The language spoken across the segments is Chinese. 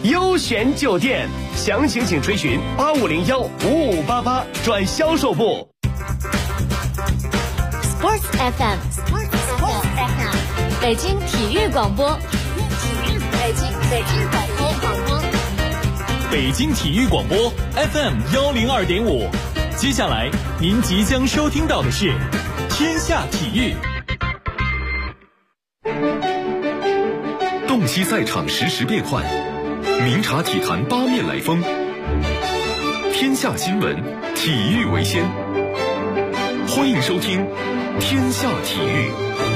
优选酒店，详情请垂询8501-5588转销售部。 Sports FM， 北京体育广播， 北京体育广播 FM102.5。接下来您即将收听到的是天下体育。 洞悉赛场实时变幻，明察体坛八面来风。天下新闻，体育为先。欢迎收听天下体育。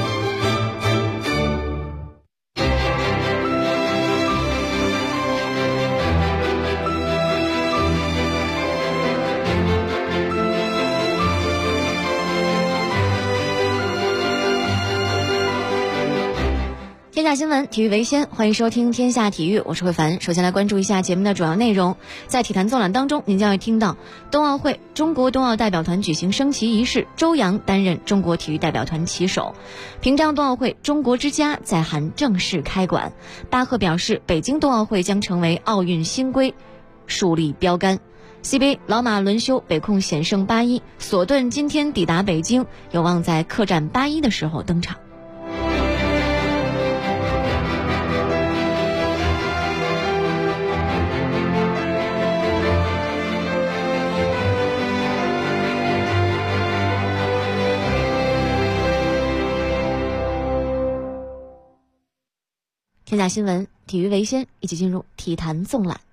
天下新闻，体育为先，欢迎收听天下体育，我是慧凡。首先来关注一下节目的主要内容。在体坛纵览当中，您将会听到冬奥会中国冬奥代表团举行升旗仪式，周洋担任中国体育代表团旗手。平昌冬奥会中国之家在韩正式开馆。巴赫表示，北京冬奥会将成为奥运新规，树立标杆。CBA 老马轮休，北控险胜8-1，索顿今天抵达北京，有望在客战8-1的时候登场。天下新闻，体育为先，一起进入体坛纵览。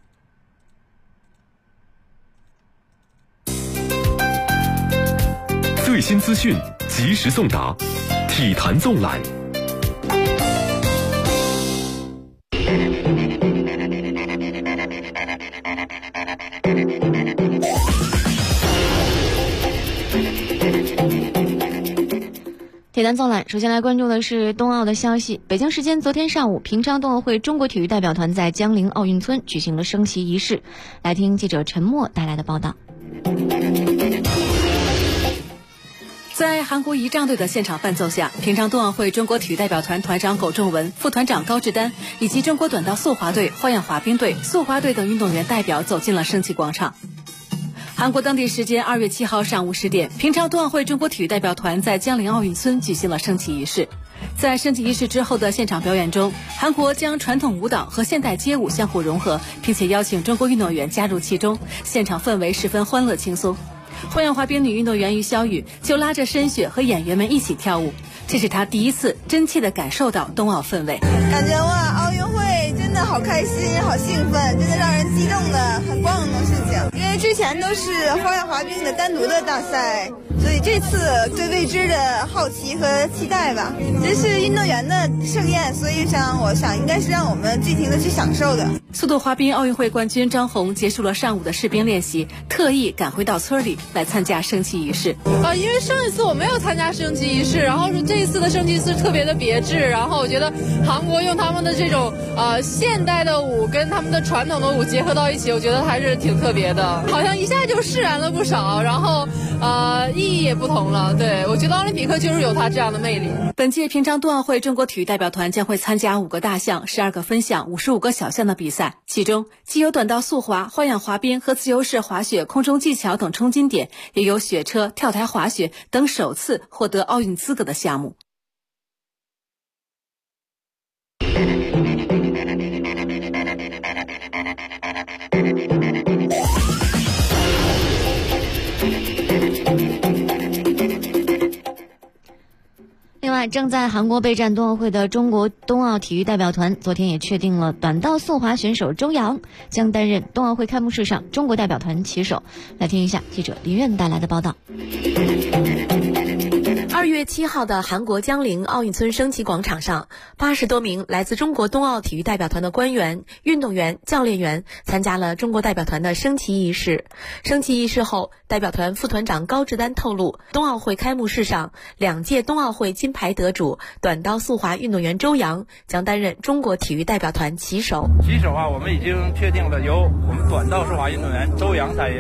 最新资讯，及时送达，体坛纵览。 体坛纵览，首先来关注的是冬奥的消息。北京时间昨天上午，平昌冬奥会中国体育代表团在江陵奥运村举行了升旗仪式。来听记者陈默带来的报道。 在韩国仪仗队的现场伴奏下，平昌冬奥会中国体育代表团团长苟仲文、副团长高志丹以及中国短道速滑队、花样滑冰队、速滑队等运动员代表走进了升旗广场。韩国当地时间2月7号上午10点，平昌冬奥会中国体育代表团在江陵奥运村举行了升旗仪式。在升旗仪式之后的现场表演中，韩国将传统舞蹈和现代街舞相互融合，并且邀请中国运动员加入其中，现场氛围十分欢乐轻松。花样滑冰女运动员于小雨就拉着申雪和演员们一起跳舞，这是她第一次真切地感受到冬奥氛围。 感觉哇，奥运会真的好开心，好兴奋，真的让人激动的很光荣的事情。因为之前都是花样滑冰的单独的大赛，所以这次对未知的好奇和期待吧。这是运动员的盛宴，所以我想应该是让我们尽情的去享受的。 速度滑冰奥运会冠军张红结束了上午的试冰练习，特意赶回到村里来参加升旗仪式。 因为上一次我没有参加升旗仪式，然后是这一次的升旗仪式特别的别致，然后我觉得韩国用他们的这种现代的舞跟他们的传统的舞结合到一起，我觉得还是挺特别的，好像一下就释然了不少，然后意义也不同了。对，我觉得奥林匹克就是有它这样的魅力。 本届平昌冬奥会中国体育代表团将会参加5个大项、12个分项、55个小项的比赛，其中既有短道速滑、花样滑冰和自由式滑雪、空中技巧等冲金点，也有雪车、跳台滑雪等首次获得奥运资格的项目。 另外，正在韩国备战冬奥会的中国冬奥体育代表团昨天也确定了短道速滑选手周洋将担任冬奥会开幕式上中国代表团旗手。来听一下记者李苑带来的报道。 2月7号的韩国江陵奥运村升旗广场上，80多名来自中国冬奥体育代表团的官员、运动员、教练员参加了中国代表团的升旗仪式。升旗仪式后，代表团副团长高志丹透露，冬奥会开幕式上2届冬奥会金牌得主短道速滑运动员周洋将担任中国体育代表团旗手。 旗手我们已经确定了由我们短道速滑运动员周洋担任。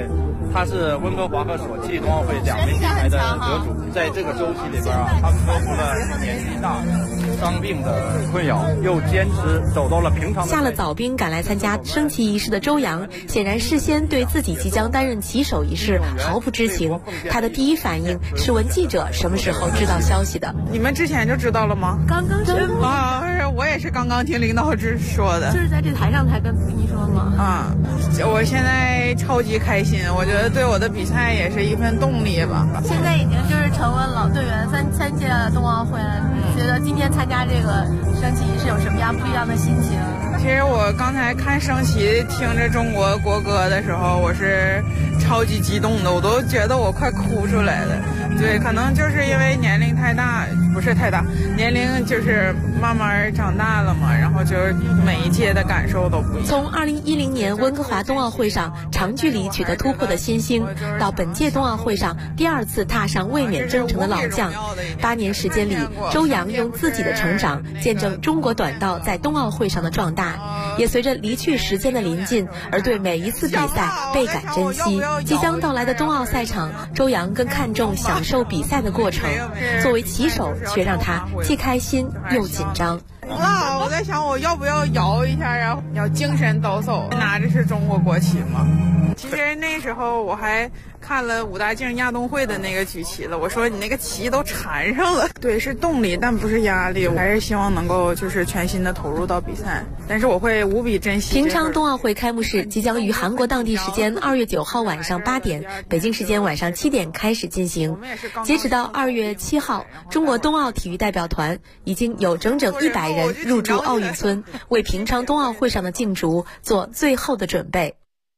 他是温哥华和索契冬奥会2枚金牌的得主，在这个周期里边他克服了年纪大、伤病的困扰，又坚持走到了平常。 下了早兵赶来参加升旗仪式的周洋，显然事先对自己即将担任旗手一事毫不知情。他的第一反应是问记者什么时候知道消息的。 你们之前就知道了吗？ 刚刚宣布啊，我也是刚刚听领导说的。 就是在这台上才跟你说吗？ 啊，我现在超级开心，我觉得对我的比赛也是一份动力吧。 现在已经就是成为老队员三届冬奥会了，觉得今天参加这个升旗仪式有什么样不一样的心情？ 其实我刚才看升旗，听着中国国歌的时候，我是超级激动的，我都觉得我快哭出来了。对，可能就是因为年龄太大，不是太大，年龄就是慢慢长大了嘛，然后就是每一届的感受都不一样。 从2010年温哥华冬奥会上长距离取得突破的新星，到本届冬奥会上第2次踏上卫冕征程的老将，8年时间里，周洋用自己的成长见证中国短道在冬奥会上的壮大，也随着离去时间的临近而对每一次比赛倍感珍惜。即将到来的冬奥赛场，周洋更看重享受比赛的过程，作为旗手却让他既开心又紧张。 我在想我要不要摇一下，然后要精神抖擞，拿着是中国国旗嘛。其实那时候我还看了武大靖亚冬会的那个举旗了，我说你那个旗都缠上了。对，是动力，但不是压力。我还是希望能够就是全心的投入到比赛，但是我会无比珍惜。 平昌冬奥会开幕式即将于韩国当地时间2月9号晚上8点，北京时间晚上7点开始进行。截止到2月7号，中国冬奥体育代表团已经有整整100人入驻奥运村，为平昌冬奥会上的竞逐做最后的准备。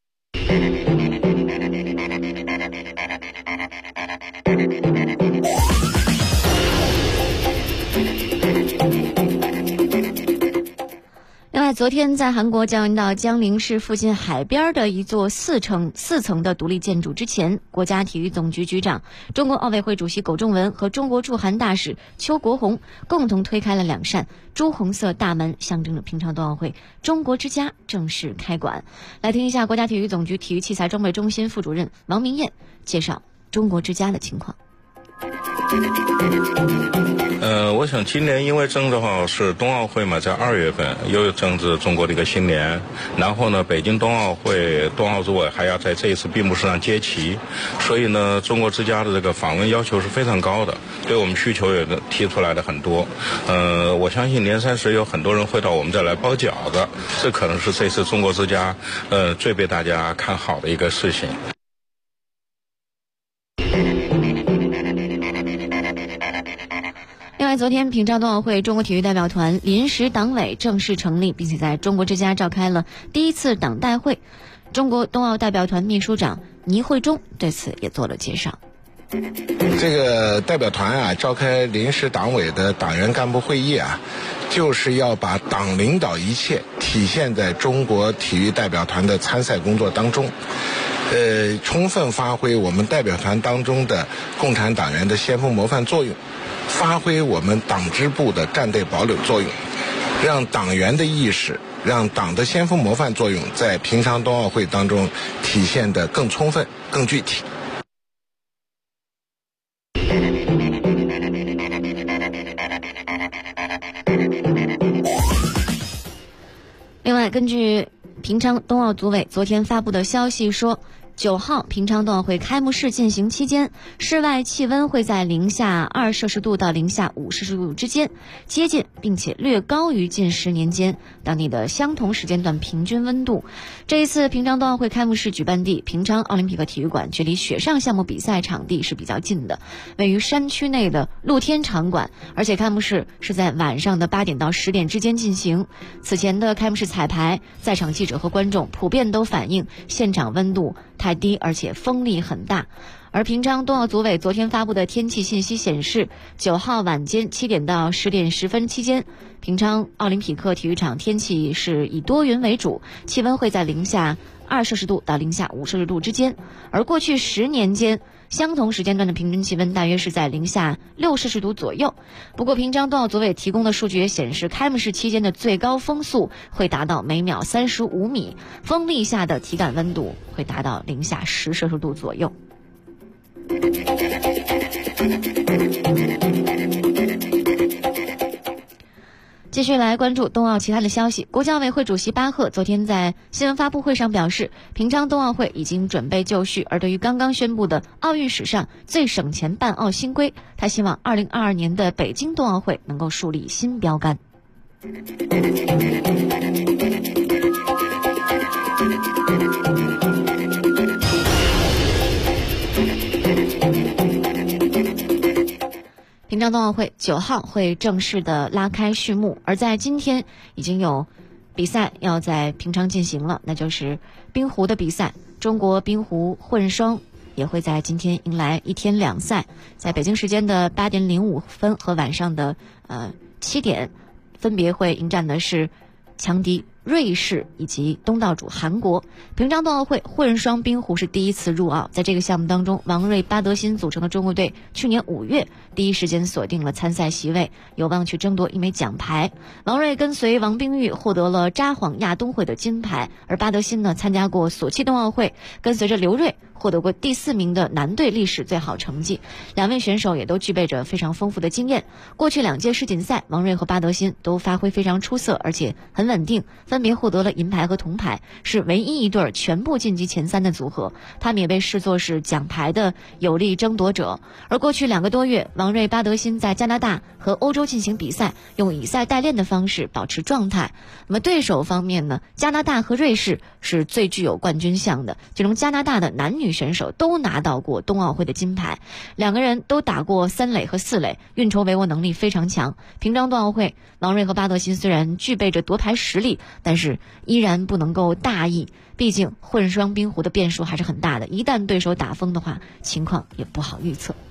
另外，昨天在韩国江原道江陵市附近海边的一座4层的独立建筑之前，国家体育总局局长、中国奥委会主席苟仲文和中国驻韩大使邱国红共同推开了2扇朱红色大门，象征着平昌冬奥会中国之家正式开馆。来听一下国家体育总局体育器材装备中心副主任王明艳介绍中国之家的情况。 我想今年因为正好是冬奥会嘛，在2月份又正值中国的一个新年，然后呢，北京冬奥会冬奥组委还要在这一次闭幕式上接旗，所以呢，中国之家的这个访问要求是非常高的，对我们需求也提出来的很多。我相信年30有很多人会到我们这来包饺子，这可能是这次中国之家最被大家看好的一个事情。 另外，昨天平昌冬奥会中国体育代表团临时党委正式成立，并且在中国之家召开了第1次党代会。中国冬奥代表团秘书长倪慧忠对此也做了介绍。 这个代表团召开临时党委的党员干部会议就是要把党领导一切体现在中国体育代表团的参赛工作当中。充分发挥我们代表团当中的共产党员的先锋模范作用，发挥我们党支部的战队堡垒作用，让党员的意识，让党的先锋模范作用在平昌冬奥会当中体现得更充分、更具体。 另外，根据平昌冬奥组委昨天发布的消息说，9号平昌冬奥会开幕式进行期间，室外气温会在-2摄氏度到-5摄氏度之间，接近并且略高于近10年间当地的相同时间段平均温度。这一次平昌冬奥会开幕式举办地平昌奥林匹克体育馆距离雪上项目比赛场地是比较近的，位于山区内的露天场馆，而且开幕式是在晚上的8点到10点之间进行。此前的开幕式彩排，在场记者和观众普遍都反映现场温度太低，而且风力很大。而平昌冬奥组委昨天发布的天气信息显示，9号晚间7点到10点10分期间，平昌奥林匹克体育场天气是以多云为主，气温会在-2摄氏度到-5摄氏度之间。而过去10年间， 相同时间段的平均气温大约是在零下6摄氏度左右。不过平昌冬奥组委提供的数据也显示，开幕式期间的最高风速会达到每秒35米，风力下的体感温度会达到零下10摄氏度左右。继续来关注冬奥其他的消息。国际奥委会主席巴赫昨天在新闻发布会上表示，平昌冬奥会已经准备就绪，而对于刚刚宣布的奥运史上最省钱办奥新规，他希望2022年的北京冬奥会能够树立新标杆。平昌冬奥会9号会正式的拉开序幕，而在今天已经有比赛要在平昌进行了，那就是冰壶的比赛。中国冰壶混双也会在今天迎来1天2赛，在北京时间的8点05分和晚上的7点，分别会迎战的是强敌瑞士以及东道主韩国。平昌冬奥会混双冰壶是第一次入奥，在这个项目当中，王睿、巴德辛组成的中国队去年5月第一时间锁定了参赛席位，有望去争夺1枚奖牌。王睿跟随王冰玉获得了札幌亚冬会的金牌，而巴德辛呢参加过索契冬奥会，跟随着刘瑞获得过第4名的男队历史最好成绩。两位选手也都具备着非常丰富的经验。过去2届世锦赛，王睿和巴德辛都发挥非常出色，而且很稳定，分别获得了银牌和铜牌，是唯一一对全部晋级前3的组合。他们也被视作是奖牌的有力争夺者。而过去2个多月，王睿、巴德辛在加拿大和欧洲进行比赛，用以赛代练的方式保持状态。那么对手方面呢，加拿大和瑞士是最具有冠军相的，其中加拿大的男女选手都拿到过冬奥会的金牌，两个人都打过3垒和4垒，运筹帷幄能力非常强。平昌冬奥会，王睿和巴德辛虽然具备着夺牌实力，但是依然不能够大意，毕竟混双冰壶的变数还是很大的，一旦对手打疯的话，情况也不好预测。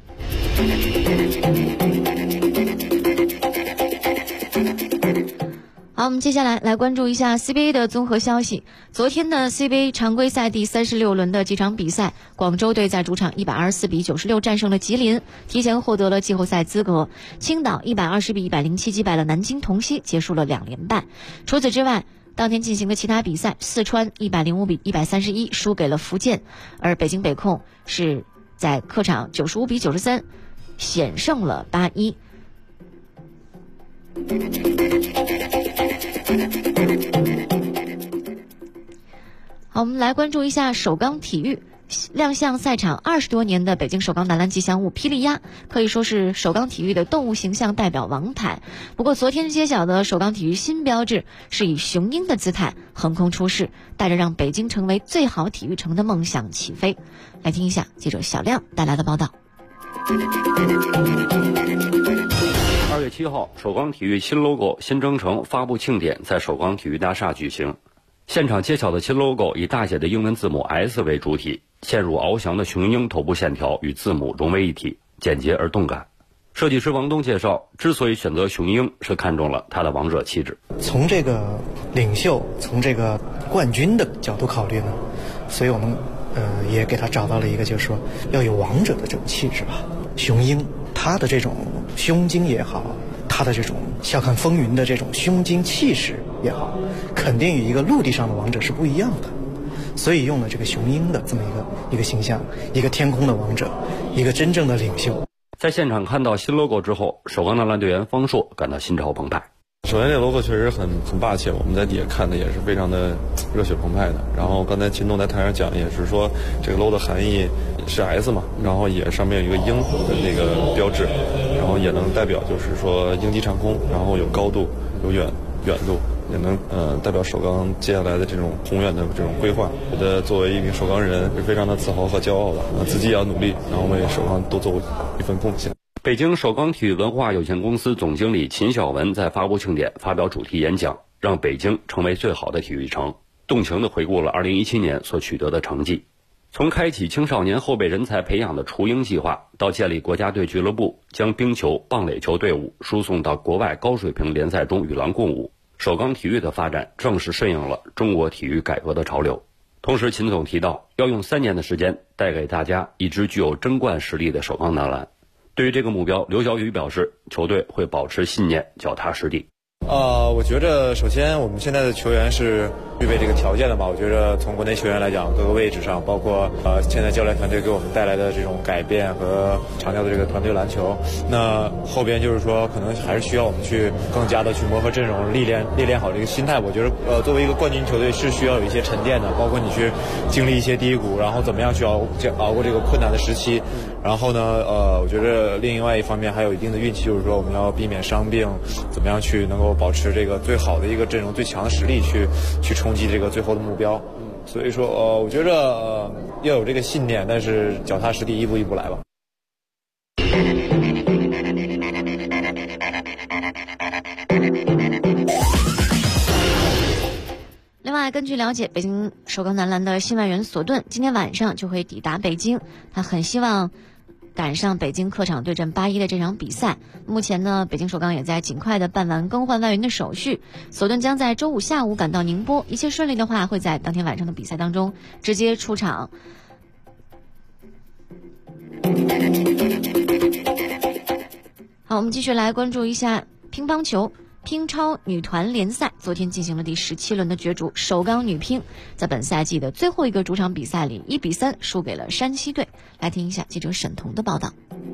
好，我们接下来关注一下 CBA 的综合消息。昨天的 CBA 常规赛第36轮的几场比赛，广州队在主场124比96战胜了吉林，提前获得了季后赛资格。青岛120比107击败了南京同曦，结束了2连败。除此之外，当天进行的其他比赛，四川105比131输给了福建，而北京北控是在客场95比93险胜了81。好，我们来关注一下首钢体育。亮相赛场20多年的北京首钢男篮吉祥物霹雳鸭，可以说是首钢体育的动物形象代表王牌。不过昨天揭晓的首钢体育新标志是以雄鹰的姿态横空出世，带着让北京成为最好体育城的梦想起飞。来听一下记者小亮带来的报道。 2月7号，首钢体育新 logo 新征程发布庆典在首钢体育大厦举行。现场揭晓的新 logo 以大写的英文字母 S 为主体，嵌入翱翔的雄鹰头部线条与字母融为一体，简洁而动感。设计师王东介绍，之所以选择雄鹰，是看中了它的王者气质。 从这个领袖，从这个冠军的角度考虑呢，所以我们也给他找到了一个，就是说要有王者的这种气质吧。雄鹰它的这种胸襟也好，它的这种笑看风云的这种胸襟气势也好，肯定与一个陆地上的王者是不一样的，所以用了这个雄鹰的这么一个形象，一个天空的王者，一个真正的领袖。 在现场看到新 logo 之后，首钢男篮队员方硕感到心潮澎湃。 首先这 logo 确实很霸气，我们在底下看的也是非常的热血澎湃的。然后刚才秦东在台上讲也是说，这个 logo 的含义是 S 嘛，然后也上面有一个鹰的那个标志，然后也能代表就是说鹰击长空，然后有高度有远度，也能代表首钢接下来的这种宏远的这种规划。觉得作为一名首钢人是非常的自豪和骄傲的，自己也要努力，然后为首钢多做一份贡献。 北京首钢体育文化有限公司总经理秦晓文在发布庆典发表主题演讲，让北京成为最好的体育城，动情地回顾了2017年所取得的成绩。从开启青少年后备人才培养的雏鹰计划，到建立国家队俱乐部，将冰球、棒垒球队伍输送到国外高水平联赛中与狼共舞，首钢体育的发展正是顺应了中国体育改革的潮流。 同时，秦总提到要用3年的时间带给大家一支具有争冠实力的首钢男篮。对于这个目标，刘晓宇表示，球队会保持信念，脚踏实地。 我觉着首先我们现在的球员是具备这个条件的吧。我觉着从国内球员来讲，各个位置上，包括现在教练团队给我们带来的这种改变和强调的这个团队篮球，那后边就是说可能还是需要我们去更加的去磨合阵容，历练好这个心态。我觉得作为一个冠军球队是需要有一些沉淀的，包括你去经历一些低谷，然后怎么样去熬过这个困难的时期。然后呢，我觉得另外一方面还有一定的运气，就是说我们要避免伤病，怎么样去能够保持这个最好的一个阵容、最强的实力去冲击这个最后的目标。所以说，我觉着要有这个信念，但是脚踏实地，一步一步来吧。 另外，根据了解，北京首钢男篮的新外援索顿今天晚上就会抵达北京，他很希望赶上北京客场对阵8-1的这场比赛。目前呢，北京首钢也在尽快的办完更换外援的手续。索顿将在周5下午赶到宁波，一切顺利的话，会在当天晚上的比赛当中直接出场。好，我们继续来关注一下乒乓球。乒超女团联赛昨天进行了第17轮的角逐，首钢女乒在本赛季的最后一个主场比赛里1-3输给了山西队。来听一下记者沈彤的报道。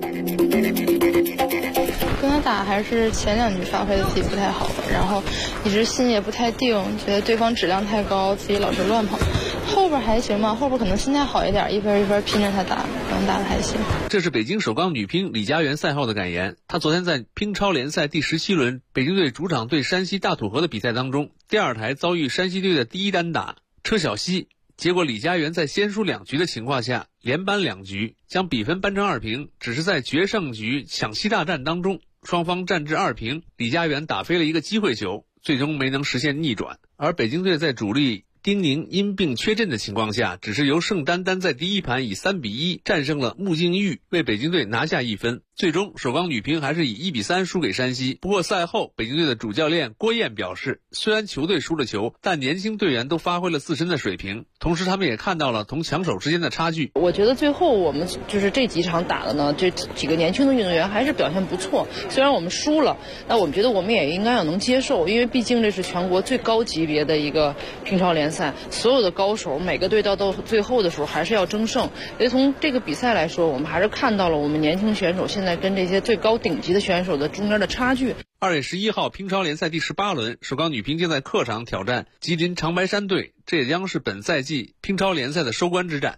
跟他打还是前2局发挥的自己不太好，然后一直心也不太定，觉得对方质量太高，自己老是乱跑。后边还行吧，后边可能心态好一点，一分一分拼着他打，可能打得还行。 这是北京首钢女乒李佳媛赛后的感言。她昨天在乒超联赛第17轮北京队主场对山西大土河的比赛当中，第2台遭遇山西队的第一单打车小西，结果李佳媛在先输2局的情况下连扳2局，将比分扳成2平。只是在决胜局抢七大战当中，双方战至2平，李佳媛打飞了一个机会球，最终没能实现逆转。而北京队在主力丁宁因病缺阵的情况下，只是由盛丹丹在第1盘以3-1战胜了穆静玉，为北京队拿下1分。最终首钢女乒还是以1-3输给山西。不过赛后北京队的主教练郭燕表示，虽然球队输了球，但年轻队员都发挥了自身的水平，同时他们也看到了同强手之间的差距。 我觉得最后我们就是这几场打的呢，这几个年轻的运动员还是表现不错，虽然我们输了，但我们觉得我们也应该要能接受，因为毕竟这是全国最高级别的一个乒超联赛，所有的高手每个队到最后的时候还是要争胜。所以从这个比赛来说，我们还是看到了我们年轻选手现在跟这些最高顶级的选手的中间的差距。 2月11号乒超联赛第18轮，首钢女乒将在客场挑战吉林长白山队，这也将是本赛季乒超联赛的收官之战。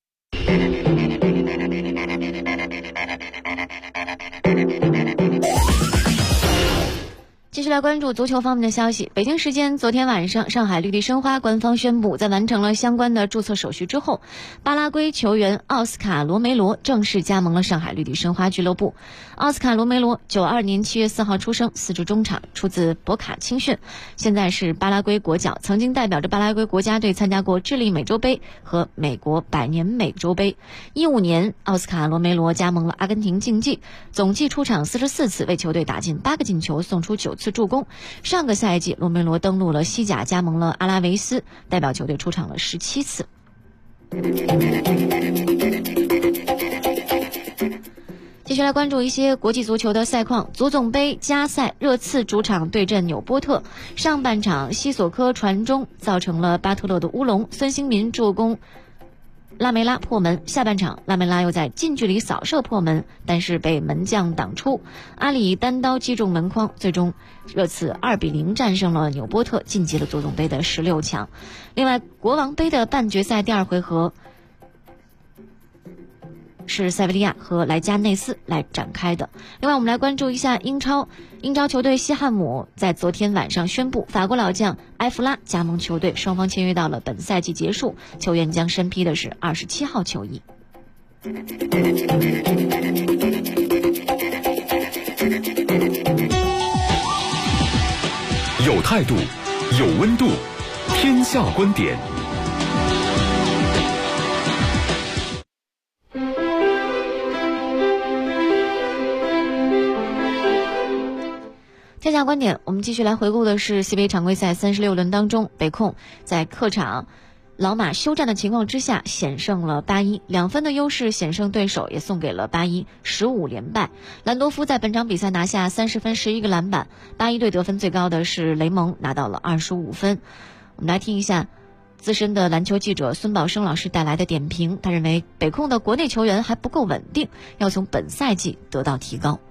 继续来关注足球方面的消息。北京时间昨天晚上，上海绿地申花官方宣布，在完成了相关的注册手续之后，巴拉圭球员奥斯卡·罗梅罗正式加盟了上海绿地申花俱乐部。奥斯卡·罗梅罗92年7月4号出生，4支中场，出自博卡青训，现在是巴拉圭国脚，曾经代表着巴拉圭国家队参加过智利美洲杯和美国百年美洲杯。15年，奥斯卡·罗梅罗加盟了阿根廷竞技，总计出场44次，为球队打进8个进球，送出9次助攻。上个赛季，罗梅罗登陆了西甲，加盟了阿拉维斯，代表球队出场了17次。接下来关注一些国际足球的赛况。足总杯加赛，热刺主场对阵纽波特，上半场西索科传中造成了巴特勒的乌龙，孙兴民助攻拉梅拉破门，下半场拉梅拉又在近距离扫射破门，但是被门将挡出，阿里单刀击中门框，最终热刺2-0战胜了纽波特，晋级了足总杯的16强。另外，国王杯的半决赛第2回合是塞维利亚和莱加内斯来展开的。另外，我们来关注一下英超球队西汉姆在昨天晚上宣布，法国老将埃弗拉加盟球队，双方签约到了本赛季结束，球员将身披的是27号球衣。 有态度，有温度，天下观点。 天下观点，我们继续来回顾的是西北常规赛36轮当中，北控在客场老马休战的情况之下险胜了8-1，2分的优势险胜对手，也送给了8-1 15连败。兰多夫在本场比赛拿下30分11个篮板，8-1队得分最高的是雷蒙，拿到了25分。我们来听一下资深的篮球记者孙宝生老师带来的点评，他认为北控的国内球员还不够稳定，要从本赛季得到提高。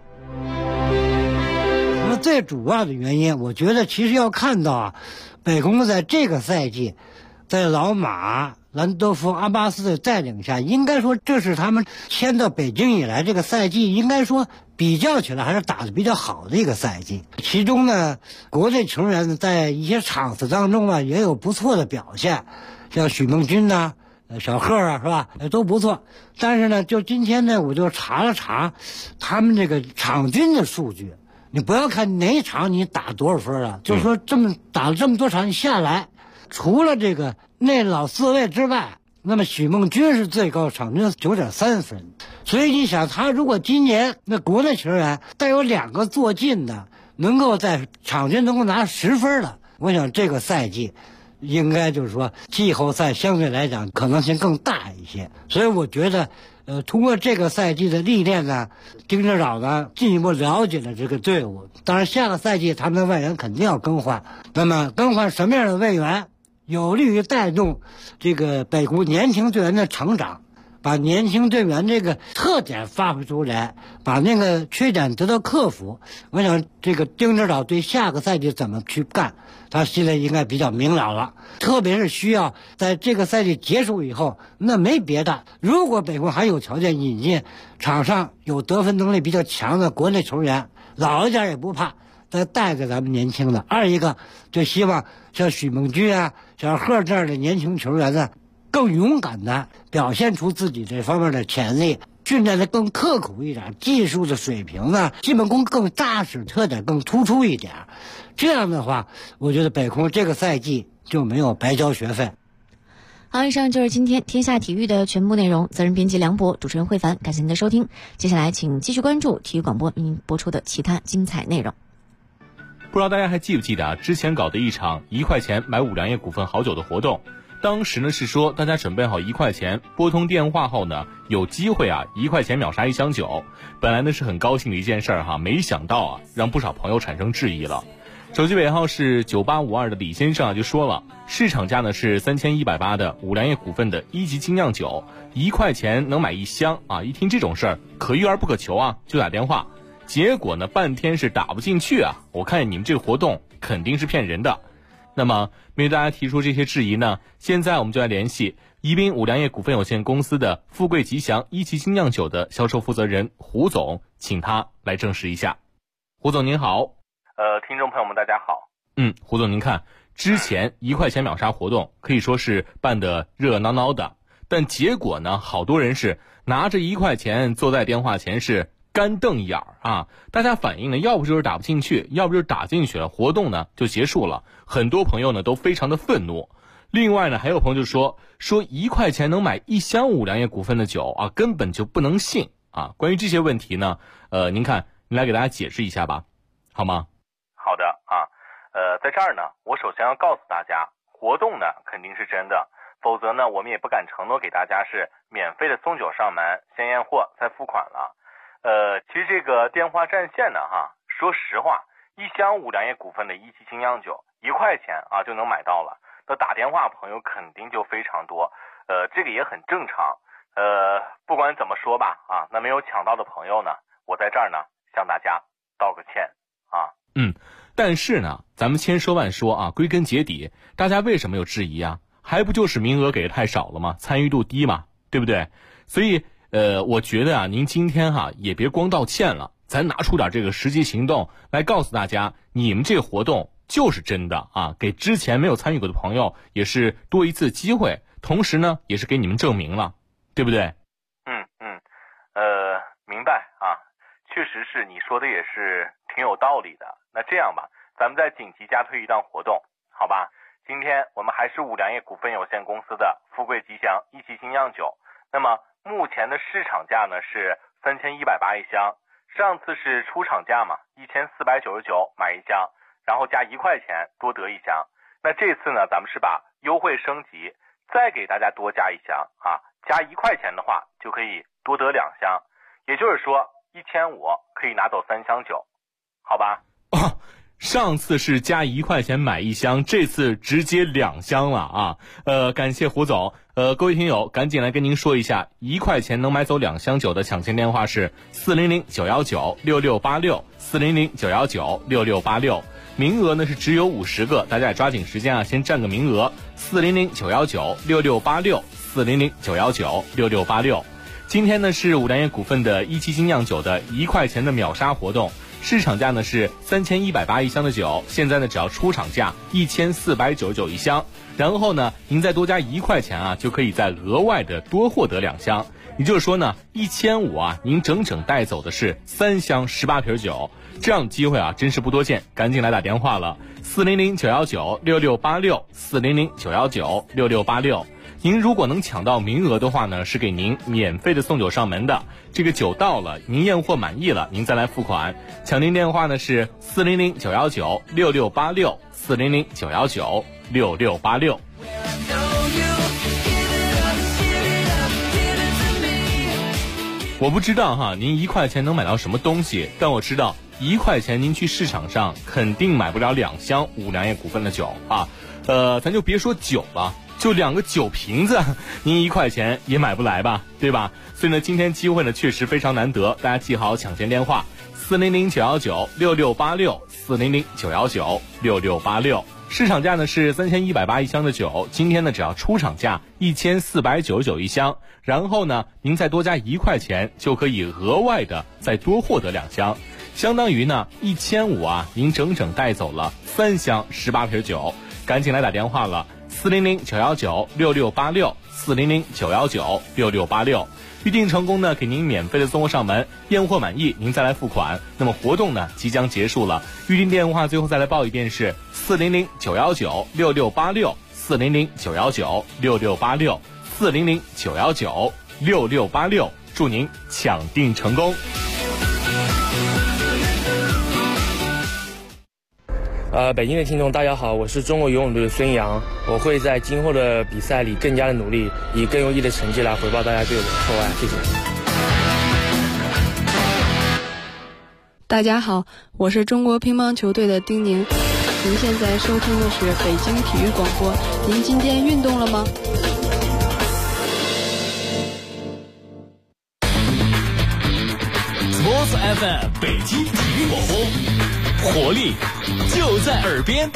那最主要的原因，我觉得其实要看到啊，北控在这个赛季在老马、兰多夫、阿巴斯的带领下，应该说这是他们迁到北京以来这个赛季应该说比较起来还是打得比较好的一个赛季。其中呢，国内球员在一些场次当中啊也有不错的表现，像许梦军呐、小贺啊，是吧？都不错。但是呢，就今天呢，我就查了查他们这个场均的数据。你不要看哪一场你打多少分了，就是说打了这么多场下来，除了这个那老四位之外，那么许梦军是最高，场均9.3分。所以你想，他如果今年那国内球员带有2个坐进的，能够在场均能够拿10分的，我想这个赛季应该就是说季后赛相对来讲可能性更大一些。所以我觉得通过这个赛季的历练呢，丁指导呢进一步了解了这个队伍。当然下个赛季他们的外援肯定要更换，那么更换什么样的外援有利于带动这个北控年轻队员的成长，把年轻队员这个特点发挥出来，把那个缺点得到克服。我想这个丁指导对下个赛季怎么去干，他现在应该比较明了了。特别是需要在这个赛季结束以后，那没别的，如果北控还有条件引进场上有得分能力比较强的国内球员，老一点也不怕，再带给咱们年轻的。二一个就希望像许梦军啊、小贺这样的年轻球员呢，更勇敢的表现出自己这方面的潜力，训练的更刻苦一点，技术的水平呢，基本功更扎实，特点更突出一点。这样的话，我觉得北控这个赛季就没有白交学费。 好，以上就是今天天下体育的全部内容。责任编辑梁博，主持人慧凡，感谢您的收听。接下来请继续关注体育广播为您播出的其他精彩内容。 不知道大家还记不记得啊？之前搞的一场1块钱买五粮液股份好酒的活动，当时呢是说大家准备好1块钱，拨通电话后呢，有机会啊1块钱秒杀1箱酒。本来呢是很高兴的一件事儿哈，没想到啊让不少朋友产生质疑了。手机尾号是9852的李先生啊就说了，市场价呢是3180的五粮液股份的1级精酿酒，1块钱能买1箱啊！一听这种事儿，可遇而不可求啊，就打电话。结果呢，半天是打不进去啊！我看你们这个活动肯定是骗人的。那么，面对大家提出这些质疑呢，现在我们就来联系宜宾五粮液股份有限公司的富贵吉祥1级精酿酒的销售负责人胡总，请他来证实一下。胡总您好。 听众朋友们大家好。 胡总您看，之前1块钱秒杀活动可以说是办得热热闹闹的，但结果呢，好多人是拿着1块钱坐在电话前是干瞪眼啊！大家反映呢，要不就是打不进去，要不就是打进去了，活动呢就结束了。很多朋友呢都非常的愤怒。另外呢，还有朋友就说1块钱能买1箱五粮液股份的酒啊，根本就不能信啊！关于这些问题呢，您来给大家解释一下吧，好吗？ 好的啊，在这儿呢，我首先要告诉大家，活动呢肯定是真的，否则呢我们也不敢承诺给大家是免费的送酒上门，先验货再付款了。其实这个电话占线呢说实话，1箱五粮液股份的1级精酿酒1块钱啊就能买到了，那打电话朋友肯定就非常多，这个也很正常。不管怎么说吧啊，那没有抢到的朋友呢，我在这儿呢向大家道个歉啊。 但是呢，咱们千说万说啊，归根结底，大家为什么有质疑啊？还不就是名额给的太少了吗？参与度低嘛，对不对？所以，我觉得啊，您今天也别光道歉了，咱拿出点这个实际行动来告诉大家，你们这个活动就是真的啊，给之前没有参与过的朋友也是多一次机会，同时呢，也是给你们证明了，对不对？ 明白啊，确实是你说的也是挺有道理的。那这样吧，咱们再紧急加推一档活动，好吧？今天我们还是五粮液股份有限公司的富贵吉祥1级精酿酒，那么目前的市场价呢是3180一箱，上次是出厂价嘛，1499买1箱，然后加1块钱多得1箱。那这次呢，咱们是把优惠升级， 再给大家多加1箱啊，加1块钱的话就可以多得2箱，也就是说1500可以拿走3箱酒，好吧？ 哦，上次是加1块钱买1箱，这次直接2箱了啊！感谢胡总。各位听友，赶紧来跟您说一下，1块钱能买走2箱酒的抢钱电话是400-919-6686，400-919-6686。名额呢是只有50个，大家也抓紧时间啊，先占个名额。400-919-6686，400-919-6686。今天呢是五粮液股份的17星酿酒的1块钱的秒杀活动。市场价呢是3180一箱的酒，现在呢只要出厂价1499一箱，然后呢您再多加1块钱啊，就可以再额外的多获得2箱，也就是说呢1500啊，您整整带走的是3箱18瓶酒，这样的机会啊真是不多见，赶紧来打电话了，400-919-6686，400-919-6686。您如果能抢到名额的话呢，是给您免费的送酒上门的。这个酒到了，您验货满意了，您再来付款。抢订电话呢是400-919-6686，400-919-6686。我不知道哈，您1块钱能买到什么东西，但我知道1块钱您去市场上肯定买不了2箱五粮液股份的酒啊。咱就别说酒了，就2个酒瓶子，您1块钱也买不来吧，对吧？所以呢，今天机会呢确实非常难得，大家记好抢钱电话：400-919-6686，400-919-6686。市场价呢是3180一箱的酒，今天呢只要出厂价1499一箱，然后呢您再多加1块钱，就可以额外的再多获得2箱，相当于呢1500啊，您整整带走了3箱18瓶酒。赶紧来打电话了，400-919-6686，400-919-6686。预定成功呢，给您免费的送货上门，验货满意您再来付款。那么活动呢即将结束了，预定电话最后再来报一遍是400-919-6686，400-919-6686，400-919-6686。祝您抢订成功。 北京的听众大家好，我是中国游泳队的孙杨，我会在今后的比赛里更加的努力，以更优异的成绩来回报大家对我的厚爱，谢谢。 大家好，我是中国乒乓球队的丁宁，您现在收听的是北京体育广播，您今天运动了吗 ？Sports FM 北京体育广播，活力就在耳边。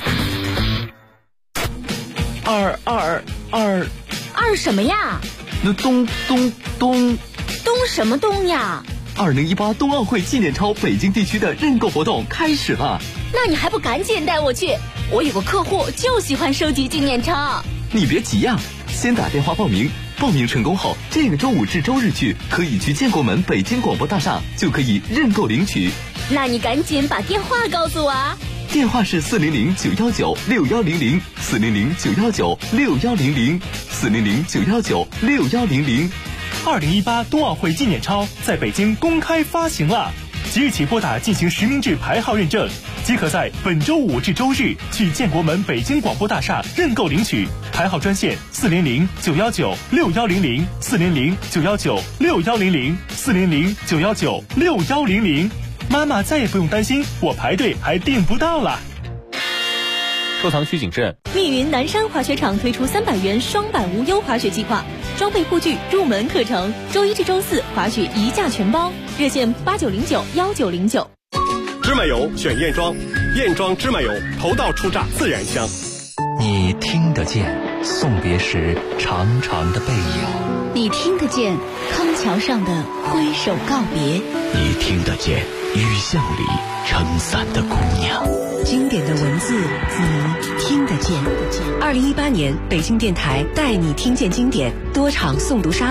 二什么呀？ 那东什么东呀 ？2018冬奥会纪念钞北京地区的认购活动开始了， 那你还不赶紧带我去？我有个客户就喜欢收集纪念钞。 你别急呀，先打电话报名。报名成功后，这个周五至周日去可以去建国门北京广播大厦，就可以认购领取。 那你赶紧把电话告诉我啊！ 电话是400-919-6100，400-919-6100，400-919-6100。2018冬奥会纪念钞在北京公开发行了，即日起拨打进行实名制牌号认证，即可在本周五至周日去建国门北京广播大厦认购领取。牌号专线400-919-6100，400-919-6100，400-919-6100。妈妈再也不用担心我排队还订不到了。收藏需谨慎。 密云南山滑雪场推出300元双板无忧滑雪计划，装备护具、入门课程，周一至周四滑雪一价全包，热线8909-1909。 芝麻油选燕庄，燕庄芝麻油头道出榨自然香。 你听得见送别时长长的背影， 你听得见康桥上的挥手告别， 你听得见雨巷里撑伞的姑娘。 经典的文字，你听得见。2018年北京电台带你听见经典多场诵读沙